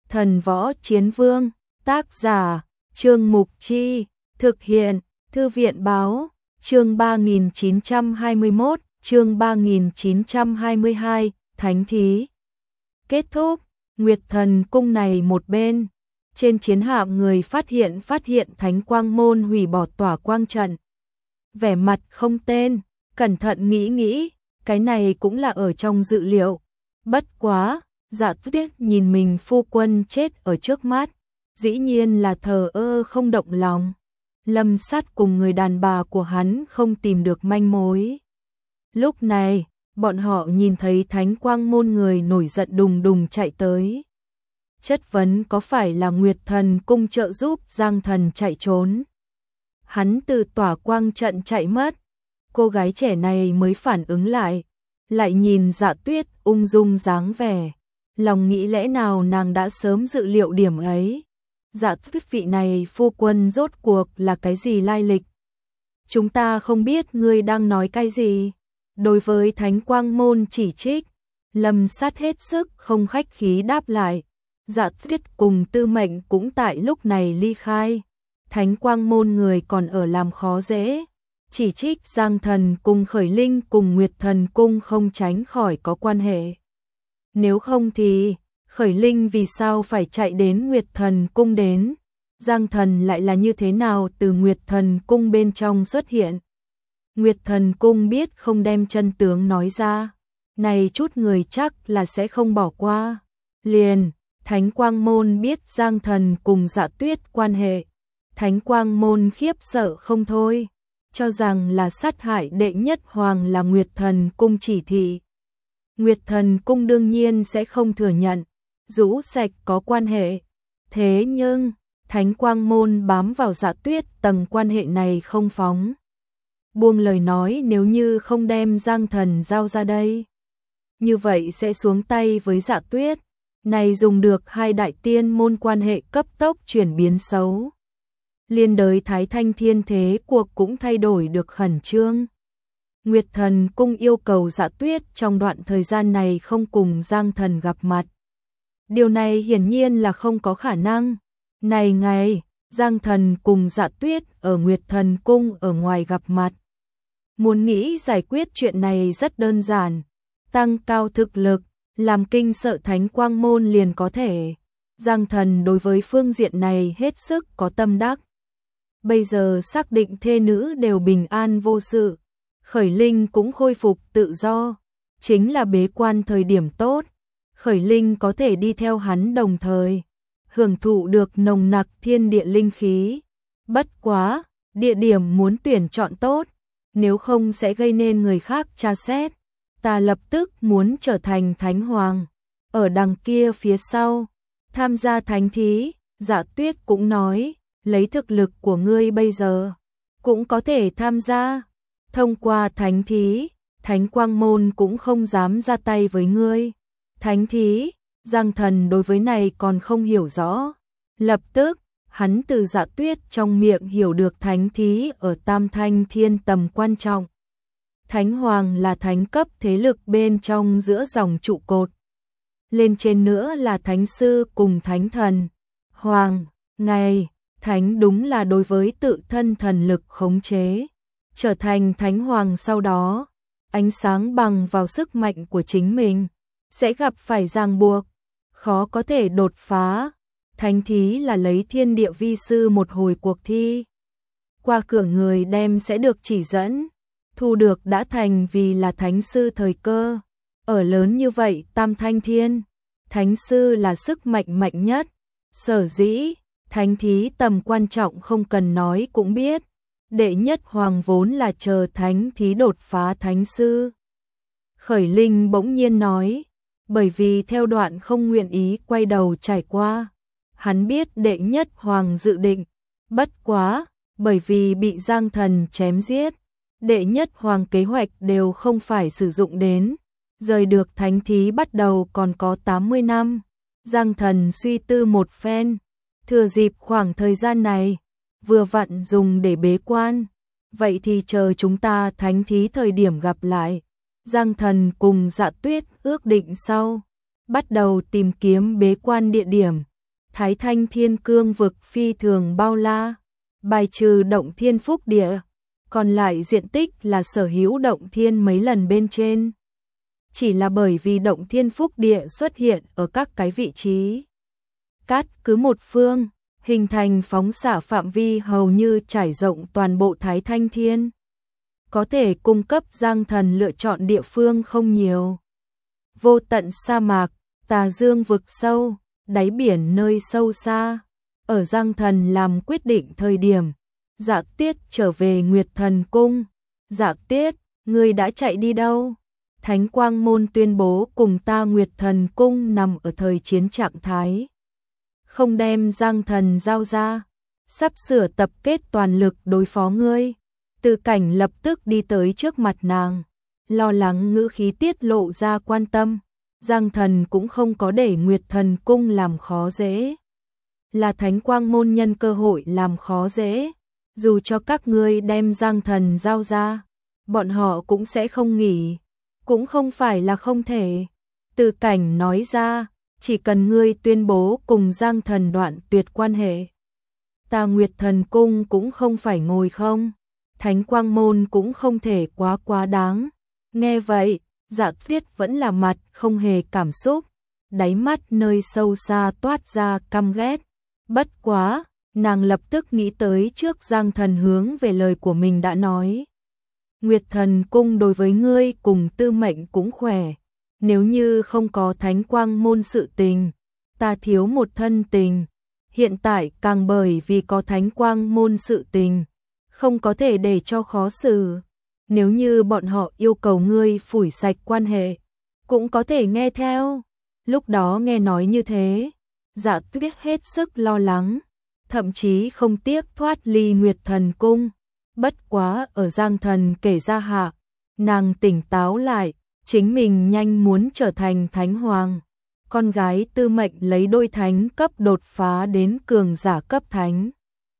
Thần Võ Chiến Vương, tác giả, Trương Mục Chi, thực hiện, Thư viện Báo, chương 3921, chương 3922, Thánh Thí. Kết thúc, Nguyệt Thần Cung này một bên, trên chiến hạm người phát hiện Thánh Quang Môn hủy bỏ tỏa quang trận. Vẻ mặt không tên, cẩn thận nghĩ, cái này cũng là ở trong dự liệu. Bất quá, Dạ Tuyết nhìn mình phu quân chết ở trước mắt, dĩ nhiên là thờ ơ không động lòng. Lâm Sát cùng người đàn bà của hắn không tìm được manh mối. Lúc này, bọn họ nhìn thấy Thánh Quang Môn người nổi giận đùng đùng chạy tới. Chất vấn có phải là Nguyệt Thần Cung trợ giúp Giang Thần chạy trốn. Hắn từ tỏa quang trận chạy mất, cô gái trẻ này mới phản ứng lại nhìn Dạ Tuyết ung dung dáng vẻ. Lòng nghĩ lẽ nào nàng đã sớm dự liệu điểm ấy. Dạ Tuyết vị này phu quân rốt cuộc là cái gì lai lịch? Chúng ta không biết ngươi đang nói cái gì. Đối với Thánh Quang Môn chỉ trích, Lâm Sát hết sức không khách khí đáp lại. Dạ Tuyết cùng Tư Mệnh cũng tại lúc này ly khai. Thánh Quang Môn người còn ở làm khó dễ. Chỉ trích Giang Thần cùng Khởi Linh cùng Nguyệt Thần Cung không tránh khỏi có quan hệ. Nếu không thì, Khởi Linh vì sao phải chạy đến Nguyệt Thần Cung đến? Giang Thần lại là như thế nào từ Nguyệt Thần Cung bên trong xuất hiện? Nguyệt Thần Cung biết không đem chân tướng nói ra, này chút người chắc là sẽ không bỏ qua. Liền, Thánh Quang Môn biết Giang Thần cùng Dạ Tuyết quan hệ. Thánh Quang Môn khiếp sợ không thôi, cho rằng là sát hại đệ nhất hoàng là Nguyệt Thần Cung chỉ thị. Nguyệt Thần Cung đương nhiên sẽ không thừa nhận, rũ sạch có quan hệ. Thế nhưng, Thánh Quang Môn bám vào Dạ Tuyết tầng quan hệ này không phóng. Buông lời nói nếu như không đem Giang Thần giao ra đây. Như vậy sẽ xuống tay với Dạ Tuyết. Này dùng được hai đại tiên môn quan hệ cấp tốc chuyển biến xấu. Liên đới Thái Thanh Thiên thế cuộc cũng thay đổi được khẩn trương. Nguyệt Thần Cung yêu cầu Dạ Tuyết trong đoạn thời gian này không cùng Giang Thần gặp mặt. Điều này hiển nhiên là không có khả năng. Này ngày, Giang Thần cùng Dạ Tuyết ở Nguyệt Thần Cung ở ngoài gặp mặt. Muốn nghĩ giải quyết chuyện này rất đơn giản. Tăng cao thực lực, làm kinh sợ Thánh Quang Môn liền có thể. Giang Thần đối với phương diện này hết sức có tâm đắc. Bây giờ xác định thê nữ đều bình an vô sự. Khởi Linh cũng khôi phục tự do. Chính là bế quan thời điểm tốt. Khởi Linh có thể đi theo hắn đồng thời. Hưởng thụ được nồng nặc thiên địa linh khí. Bất quá, địa điểm muốn tuyển chọn tốt. Nếu không sẽ gây nên người khác tra xét. Ta lập tức muốn trở thành Thánh Hoàng. Ở đằng kia phía sau, tham gia thánh thí, Dạ Tuyết cũng nói, lấy thực lực của ngươi bây giờ, cũng có thể tham gia. Thông qua thánh thí, Thánh Quang Môn cũng không dám ra tay với ngươi. Thánh thí, Giang Thần đối với này còn không hiểu rõ. Lập tức, hắn từ Dạ Tuyết trong miệng hiểu được thánh thí ở Tam Thanh Thiên tầm quan trọng. Thánh Hoàng là thánh cấp thế lực bên trong giữa dòng trụ cột. Lên trên nữa là Thánh Sư cùng Thánh Thần. Hoàng, ngày, Thánh đúng là đối với tự thân thần lực khống chế. Trở thành Thánh Hoàng sau đó, ánh sáng bằng vào sức mạnh của chính mình, sẽ gặp phải ràng buộc, khó có thể đột phá. Thánh thí là lấy thiên địa vi sư một hồi cuộc thi. Qua cửa người đem sẽ được chỉ dẫn. Thu được đã thành vì là Thánh Sư thời cơ. Ở lớn như vậy Tam Thanh Thiên, Thánh Sư là sức mạnh mạnh nhất. Sở dĩ, thánh thí tầm quan trọng không cần nói cũng biết. Đệ nhất hoàng vốn là chờ thánh thí đột phá Thánh Sư. Khởi Linh bỗng nhiên nói, bởi vì theo đoạn không nguyện ý quay đầu trải qua. Hắn biết đệ nhất hoàng dự định, bất quá, bởi vì bị Giang Thần chém giết. Đệ nhất hoàng kế hoạch đều không phải sử dụng đến. Rời được thánh thí bắt đầu còn có 80 năm. Giang Thần suy tư một phen. Thừa dịp khoảng thời gian này, vừa vặn dùng để bế quan. Vậy thì chờ chúng ta thánh thí thời điểm gặp lại. Giang Thần cùng Dạ Tuyết ước định sau. Bắt đầu tìm kiếm bế quan địa điểm. Thái Thanh Thiên Cương vực phi thường bao la, bài trừ động thiên phúc địa, còn lại diện tích là sở hữu động thiên mấy lần bên trên. Chỉ là bởi vì động thiên phúc địa xuất hiện ở các cái vị trí cát cứ một phương, hình thành phóng xạ phạm vi hầu như trải rộng toàn bộ Thái Thanh Thiên. Có thể cung cấp Giang Thần lựa chọn địa phương không nhiều. Vô tận sa mạc, tà dương vực sâu, đáy biển nơi sâu xa. Ở Giang Thần làm quyết định thời điểm, Dạ Tiết trở về Nguyệt Thần Cung. Dạ Tiết, ngươi đã chạy đi đâu? Thánh Quang Môn tuyên bố cùng ta Nguyệt Thần Cung nằm ở thời chiến trạng thái. Không đem Giang Thần giao ra, sắp sửa tập kết toàn lực đối phó ngươi. Từ Cảnh lập tức đi tới trước mặt nàng, lo lắng ngữ khí tiết lộ ra quan tâm. Giang Thần cũng không có để Nguyệt Thần Cung làm khó dễ. Là Thánh Quang Môn nhân cơ hội làm khó dễ. Dù cho các ngươi đem Giang Thần giao ra, bọn họ cũng sẽ không nghỉ. Cũng không phải là không thể. Từ Cảnh nói ra, chỉ cần ngươi tuyên bố cùng Giang Thần đoạn tuyệt quan hệ, ta Nguyệt Thần Cung cũng không phải ngồi không. Thánh Quang Môn cũng không thể quá đáng. Nghe vậy, Dạ Tuyết vẫn là mặt không hề cảm xúc, đáy mắt nơi sâu xa toát ra căm ghét. Bất quá, nàng lập tức nghĩ tới trước Giang Thần hướng về lời của mình đã nói. Nguyệt Thần Cung đối với ngươi cùng Tư Mệnh cũng khỏe. Nếu như không có Thánh Quang Môn sự tình, ta thiếu một thân tình. Hiện tại càng bởi vì có Thánh Quang Môn sự tình, không có thể để cho khó xử. Nếu như bọn họ yêu cầu ngươi phủi sạch quan hệ, cũng có thể nghe theo. Lúc đó nghe nói như thế, Dạ Tuyết hết sức lo lắng, thậm chí không tiếc thoát ly Nguyệt Thần Cung. Bất quá ở Giang Thần kể ra hạ, nàng tỉnh táo lại, chính mình nhanh muốn trở thành Thánh Hoàng. Con gái Tư Mệnh lấy đôi thánh cấp đột phá đến cường giả cấp thánh.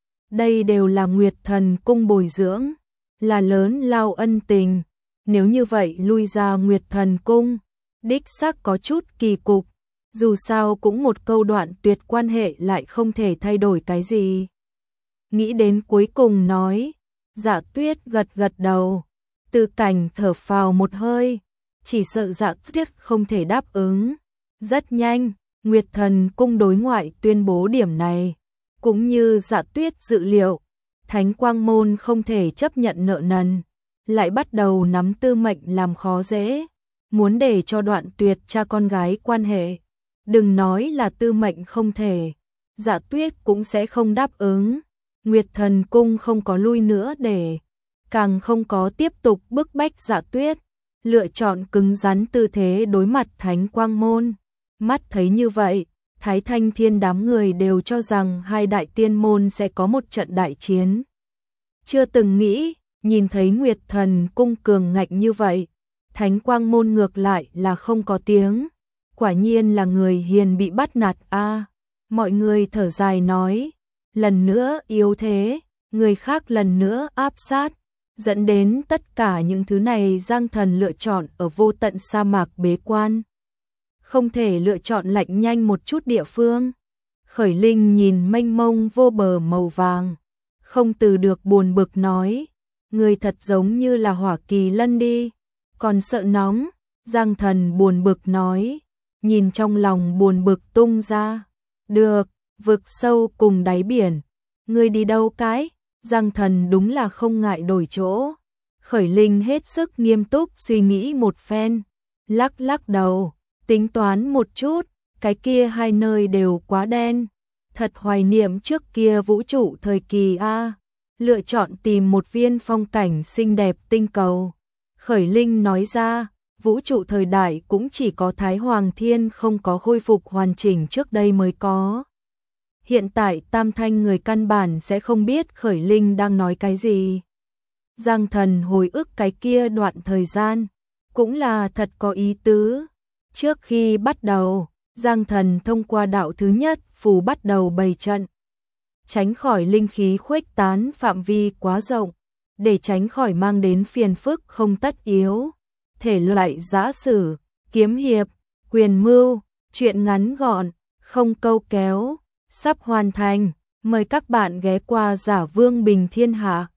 Đây đều là Nguyệt Thần Cung bồi dưỡng, là lớn lao ân tình. Nếu như vậy lui ra Nguyệt Thần Cung, đích xác có chút kỳ cục. Dù sao cũng một câu đoạn tuyệt quan hệ lại không thể thay đổi cái gì. Nghĩ đến cuối cùng nói, Dạ Tuyết gật đầu. Từ Cảnh thở phào một hơi, chỉ sợ Dạ Tuyết không thể đáp ứng. Rất nhanh, Nguyệt Thần Cung đối ngoại tuyên bố điểm này. Cũng như Dạ Tuyết dự liệu, Thánh Quang Môn không thể chấp nhận nợ nần, lại bắt đầu nắm Tư Mệnh làm khó dễ, muốn để cho đoạn tuyệt cha con gái quan hệ. Đừng nói là Tư Mệnh không thể, Dạ Tuyết cũng sẽ không đáp ứng. Nguyệt Thần Cung không có lui nữa để, càng không có tiếp tục bức bách Dạ Tuyết, lựa chọn cứng rắn tư thế đối mặt Thánh Quang Môn. Mắt thấy như vậy, Thái Thanh Thiên đám người đều cho rằng hai đại tiên môn sẽ có một trận đại chiến. Chưa từng nghĩ, nhìn thấy Nguyệt Thần Cung cường ngạnh như vậy, Thánh Quang Môn ngược lại là không có tiếng. Quả nhiên là người hiền bị bắt nạt a. Mọi người thở dài nói, lần nữa yếu thế, người khác lần nữa áp sát, dẫn đến tất cả những thứ này Giang Thần lựa chọn ở vô tận sa mạc bế quan. Không thể lựa chọn lạnh nhanh một chút địa phương. Khởi Linh nhìn mênh mông vô bờ màu vàng, không từ được buồn bực nói, người thật giống như là Hỏa Kỳ Lân đi, còn sợ nóng. Giang Thần buồn bực nói, nhìn trong lòng buồn bực tung ra. Được, vực sâu cùng đáy biển, ngươi đi đâu cái? Giang Thần đúng là không ngại đổi chỗ. Khởi Linh hết sức nghiêm túc suy nghĩ một phen, lắc đầu, tính toán một chút, cái kia hai nơi đều quá đen. Thật hoài niệm trước kia vũ trụ thời kỳ a. Lựa chọn tìm một viên phong cảnh xinh đẹp tinh cầu. Khởi Linh nói ra, vũ trụ thời đại cũng chỉ có Thái Hoàng Thiên không có khôi phục hoàn chỉnh trước đây mới có. Hiện tại Tam Thanh người căn bản sẽ không biết Khởi Linh đang nói cái gì. Giang Thần hồi ức cái kia đoạn thời gian, cũng là thật có ý tứ. Trước khi bắt đầu, Giang Thần thông qua đạo thứ nhất phù bắt đầu bày trận. Tránh khỏi linh khí khuếch tán phạm vi quá rộng, để tránh khỏi mang đến phiền phức không tất yếu. Thể loại giã sử, kiếm hiệp, quyền mưu, truyện ngắn gọn, không câu kéo. sắp hoàn thành. Mời các bạn ghé qua Giả Vương Bình Thiên Hạ.